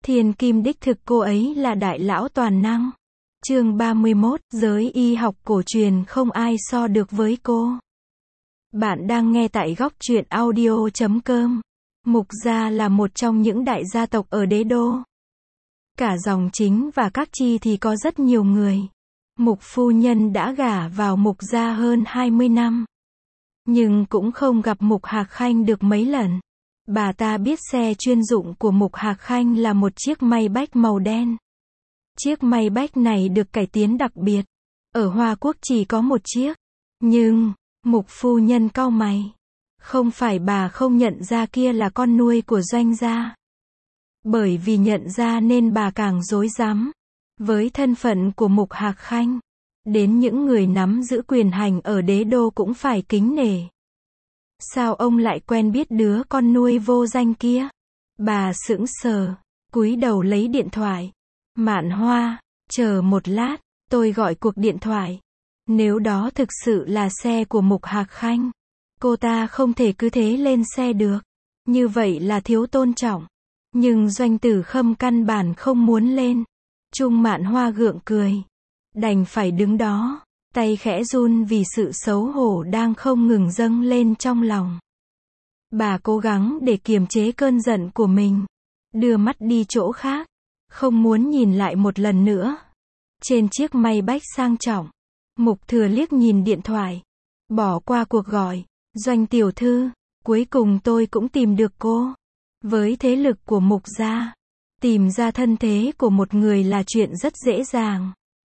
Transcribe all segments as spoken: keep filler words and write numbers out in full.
Thiên kim đích thực cô ấy là đại lão toàn năng. Chương ba mươi mốt, giới y học cổ truyền không ai so được với cô. Bạn đang nghe tại góc truyện audio chấm com. Mục gia là một trong những đại gia tộc ở đế đô. Cả dòng chính và các chi thì có rất nhiều người. Mục phu nhân đã gả vào mục gia hơn hai mươi năm. Nhưng cũng không gặp Mục Hạc Khanh được mấy lần. Bà ta biết xe chuyên dụng của Mục Hạc Khanh là một chiếc Maybach màu đen. Chiếc Maybach này được cải tiến đặc biệt. Ở Hoa Quốc chỉ có một chiếc. Nhưng, Mục phu nhân cau mày. Không phải bà không nhận ra kia là con nuôi của Doanh gia. Bởi vì nhận ra nên bà càng rối rắm. Với thân phận của Mục Hạc Khanh, đến những người nắm giữ quyền hành ở đế đô cũng phải kính nể. Sao ông lại quen biết đứa con nuôi vô danh kia? Bà sững sờ, cúi đầu lấy điện thoại. Mạn Hoa, chờ một lát, tôi gọi cuộc điện thoại. Nếu đó thực sự là xe của Mục Hạc Khanh, cô ta không thể cứ thế lên xe được. Như vậy là thiếu tôn trọng. Nhưng Doanh Tử Khâm căn bản không muốn lên. Trung Mạn Hoa gượng cười. Đành phải đứng đó, tay khẽ run vì sự xấu hổ đang không ngừng dâng lên trong lòng. Bà cố gắng để kiềm chế cơn giận của mình. Đưa mắt đi chỗ khác. Không muốn nhìn lại một lần nữa. Trên chiếc Maybach sang trọng, Mục Thừa liếc nhìn điện thoại. Bỏ qua cuộc gọi. Doanh tiểu thư, cuối cùng tôi cũng tìm được cô. Với thế lực của Mục gia, tìm ra thân thế của một người là chuyện rất dễ dàng.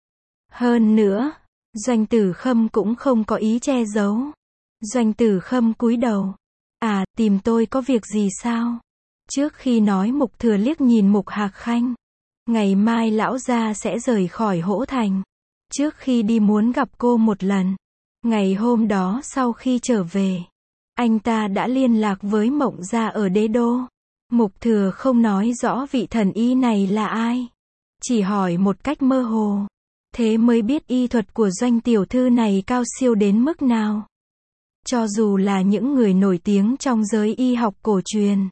Hơn nữa, Doanh Tử Khâm cũng không có ý che giấu. Doanh Tử Khâm cúi đầu. À, tìm tôi có việc gì sao? Trước khi nói, Mục Thừa liếc nhìn Mục Hạc Khanh. Ngày mai lão gia sẽ rời khỏi Hỗ Thành. Trước khi đi muốn gặp cô một lần. Ngày hôm đó sau khi trở về, anh ta đã liên lạc với Mộng gia ở đế đô. Mục Thừa không nói rõ vị thần y này là ai. Chỉ hỏi một cách mơ hồ. Thế mới biết y thuật của Doanh tiểu thư này cao siêu đến mức nào. Cho dù là những người nổi tiếng trong giới y học cổ truyền,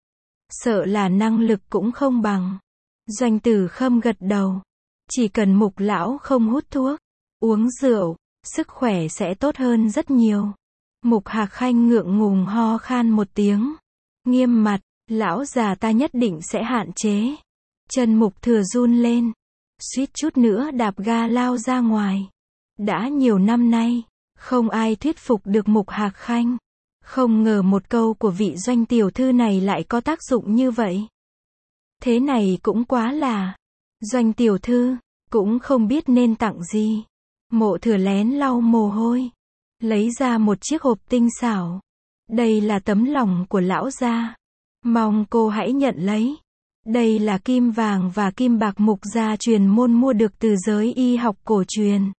sợ là năng lực cũng không bằng. Doanh Tử Khâm gật đầu. Chỉ cần Mục lão không hút thuốc, uống rượu, sức khỏe sẽ tốt hơn rất nhiều. Mục Hạc Khanh ngượng ngùng ho khan một tiếng. Nghiêm mặt, lão già ta nhất định sẽ hạn chế. Chân Mục Thừa run lên. Suýt chút nữa đạp ga lao ra ngoài. Đã nhiều năm nay, không ai thuyết phục được Mục Hạc Khanh. Không ngờ một câu của vị Doanh tiểu thư này lại có tác dụng như vậy. Thế này cũng quá là. Doanh tiểu thư, cũng không biết nên tặng gì. Mộ Thừa lén lau mồ hôi. Lấy ra một chiếc hộp tinh xảo. Đây là tấm lòng của lão gia. Mong cô hãy nhận lấy. Đây là kim vàng và kim bạc Mục gia truyền môn mua được từ giới y học cổ truyền.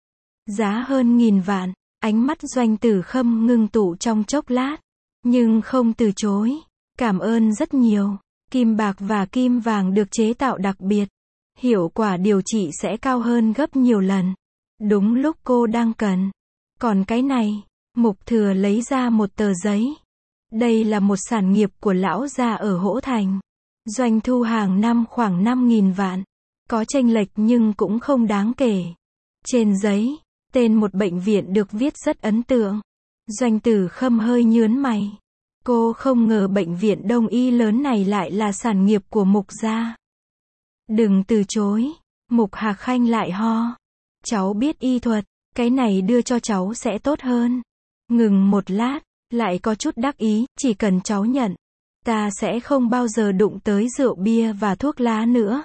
Giá hơn nghìn vạn. Ánh mắt Doanh Tử Khâm ngưng tụ trong chốc lát. Nhưng không từ chối. Cảm ơn rất nhiều. Kim bạc và kim vàng được chế tạo đặc biệt. Hiệu quả điều trị sẽ cao hơn gấp nhiều lần. Đúng lúc cô đang cần. Còn cái này, Mục Thừa lấy ra một tờ giấy. Đây là một sản nghiệp của lão gia ở Hỗ Thành. Doanh thu hàng năm khoảng năm nghìn vạn. Có chênh lệch nhưng cũng không đáng kể. Trên giấy, tên một bệnh viện được viết rất ấn tượng. Doanh Tử Khâm hơi nhướng mày. Cô không ngờ bệnh viện đông y lớn này lại là sản nghiệp của Mục gia. Đừng từ chối. Mục Hạc Khanh lại ho. Cháu biết y thuật, cái này đưa cho cháu sẽ tốt hơn. Ngừng một lát, lại có chút đắc ý, chỉ cần cháu nhận, ta sẽ không bao giờ đụng tới rượu bia và thuốc lá nữa.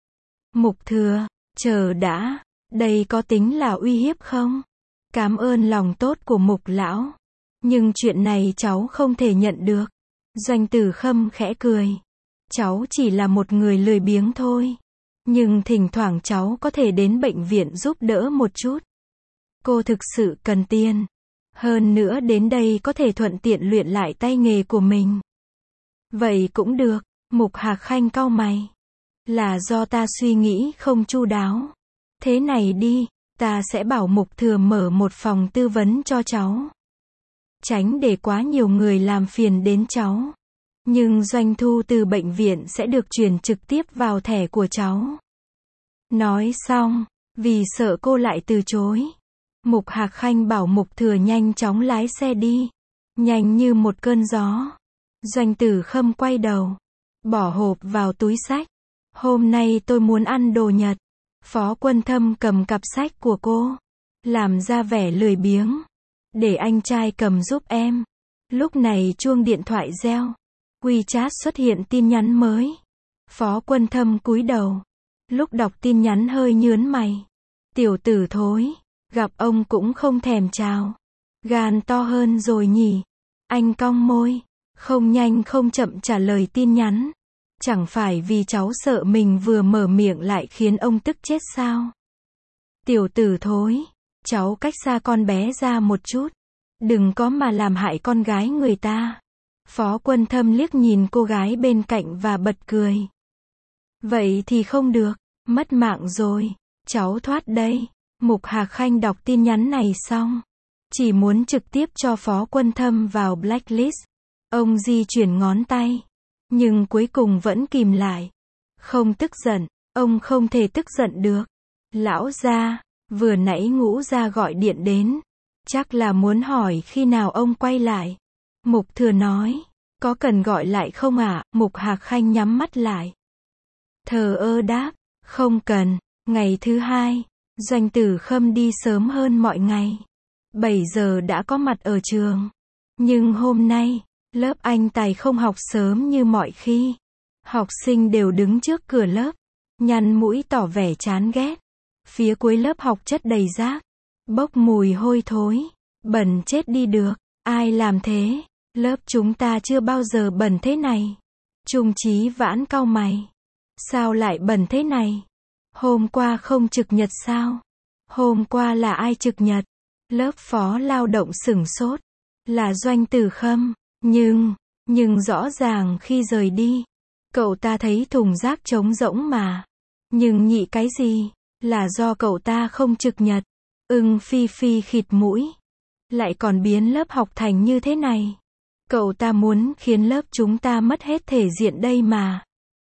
Mục Thừa, chờ đã, đây có tính là uy hiếp không? Cảm ơn lòng tốt của Mục lão. Nhưng chuyện này cháu không thể nhận được. Doanh Tử Khâm khẽ cười. Cháu chỉ là một người lười biếng thôi. Nhưng thỉnh thoảng cháu có thể đến bệnh viện giúp đỡ một chút. Cô thực sự cần tiền. Hơn nữa đến đây có thể thuận tiện luyện lại tay nghề của mình. Vậy cũng được. Mục Hạc Khanh cau mày. Là do ta suy nghĩ không chu đáo. Thế này đi, ta sẽ bảo Mục Thừa mở một phòng tư vấn cho cháu. Tránh để quá nhiều người làm phiền đến cháu. Nhưng doanh thu từ bệnh viện sẽ được chuyển trực tiếp vào thẻ của cháu. Nói xong, vì sợ cô lại từ chối, Mục Hạc Khanh bảo Mục Thừa nhanh chóng lái xe đi. Nhanh như một cơn gió. Doanh Tử Khâm quay đầu, bỏ hộp vào túi sách. Hôm nay tôi muốn ăn đồ Nhật. Phó Quân Thâm cầm cặp sách của cô, làm ra vẻ lười biếng. Để anh trai cầm giúp em. Lúc này chuông điện thoại reo. WeChat xuất hiện tin nhắn mới. Phó Quân Thâm cúi đầu. Lúc đọc tin nhắn hơi nhướng mày. Tiểu tử thối, gặp ông cũng không thèm chào. Gan to hơn rồi nhỉ. Anh cong môi, không nhanh không chậm trả lời tin nhắn. Chẳng phải vì cháu sợ mình vừa mở miệng lại khiến ông tức chết sao? Tiểu tử thối, cháu cách xa con bé ra một chút. Đừng có mà làm hại con gái người ta. Phó Quân Thâm liếc nhìn cô gái bên cạnh và bật cười. Vậy thì không được, mất mạng rồi, cháu thoát đây. Mục Hạc Khanh đọc tin nhắn này xong, chỉ muốn trực tiếp cho Phó Quân Thâm vào blacklist. Ông di chuyển ngón tay, nhưng cuối cùng vẫn kìm lại. Không tức giận, ông không thể tức giận được. Lão gia, vừa nãy Ngũ gia gọi điện đến, chắc là muốn hỏi khi nào ông quay lại. Mục Thừa nói, có cần gọi lại không ạ? À? Mục Hạc Khanh nhắm mắt lại, thờ ơ đáp, không cần. Ngày thứ hai, Doanh Tử Khâm đi sớm hơn mọi ngày. bảy giờ đã có mặt ở trường. Nhưng hôm nay, lớp anh Tài không học sớm như mọi khi. Học sinh đều đứng trước cửa lớp, nhăn mũi tỏ vẻ chán ghét. Phía cuối lớp học chất đầy rác, bốc mùi hôi thối, bẩn chết đi được. Ai làm thế? Lớp chúng ta chưa bao giờ bẩn thế này. Trung Chí Vãn cau mày. Sao lại bẩn thế này? Hôm qua không trực nhật sao? Hôm qua là ai trực nhật? Lớp phó lao động sửng sốt. Là Doanh Tử Khâm. Nhưng, nhưng rõ ràng khi rời đi, cậu ta thấy thùng rác trống rỗng mà. Nhưng nhị cái gì? Là do cậu ta không trực nhật. Ưng Phi Phi khịt mũi. Lại còn biến lớp học thành như thế này. Cậu ta muốn khiến lớp chúng ta mất hết thể diện đây mà.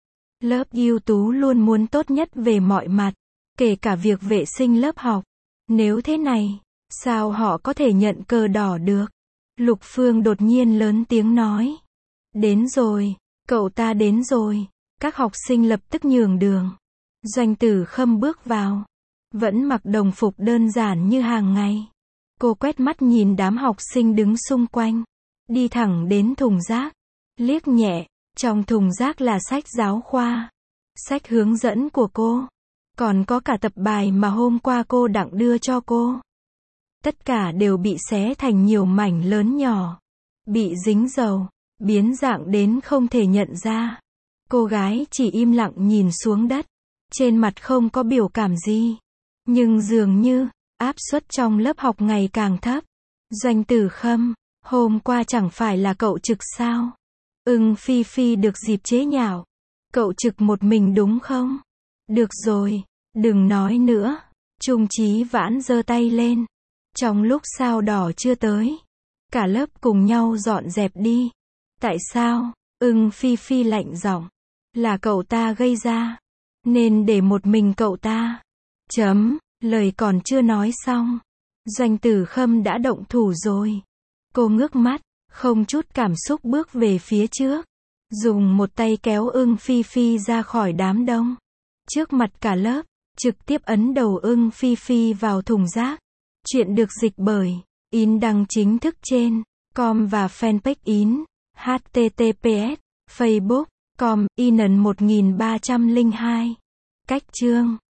Lớp ưu tú luôn muốn tốt nhất về mọi mặt, kể cả việc vệ sinh lớp học. Nếu thế này, sao họ có thể nhận cờ đỏ được? Lục Phương đột nhiên lớn tiếng nói. Đến rồi, cậu ta đến rồi. Các học sinh lập tức nhường đường. Doanh Tử Khâm bước vào, vẫn mặc đồng phục đơn giản như hàng ngày. Cô quét mắt nhìn đám học sinh đứng xung quanh, đi thẳng đến thùng rác, liếc nhẹ, trong thùng rác là sách giáo khoa, sách hướng dẫn của cô, còn có cả tập bài mà hôm qua cô Đặng đưa cho cô. Tất cả đều bị xé thành nhiều mảnh lớn nhỏ, bị dính dầu, biến dạng đến không thể nhận ra. Cô gái chỉ im lặng nhìn xuống đất, trên mặt không có biểu cảm gì, nhưng dường như áp suất trong lớp học ngày càng thấp. Doanh Tử Khâm, hôm qua chẳng phải là cậu trực sao? Ưng Phi Phi được dịp chế nhạo. Cậu trực một mình đúng không? Được rồi, đừng nói nữa. Trung Chí Vãn giơ tay lên. Trong lúc sao đỏ chưa tới, cả lớp cùng nhau dọn dẹp đi. Tại sao? Ưng Phi Phi lạnh giọng. Là cậu ta gây ra, nên để một mình cậu ta. Chấm, lời còn chưa nói xong, Doanh Tử Khâm đã động thủ rồi. Cô ngước mắt, không chút cảm xúc bước về phía trước, dùng một tay kéo Ưng Phi Phi ra khỏi đám đông. Trước mặt cả lớp, trực tiếp ấn đầu Ưng Phi Phi vào thùng rác. Chuyện được dịch bởi In đăng chính thức trên com và fanpage In. H T T P S Facebook com in một ba không hai. Cách chương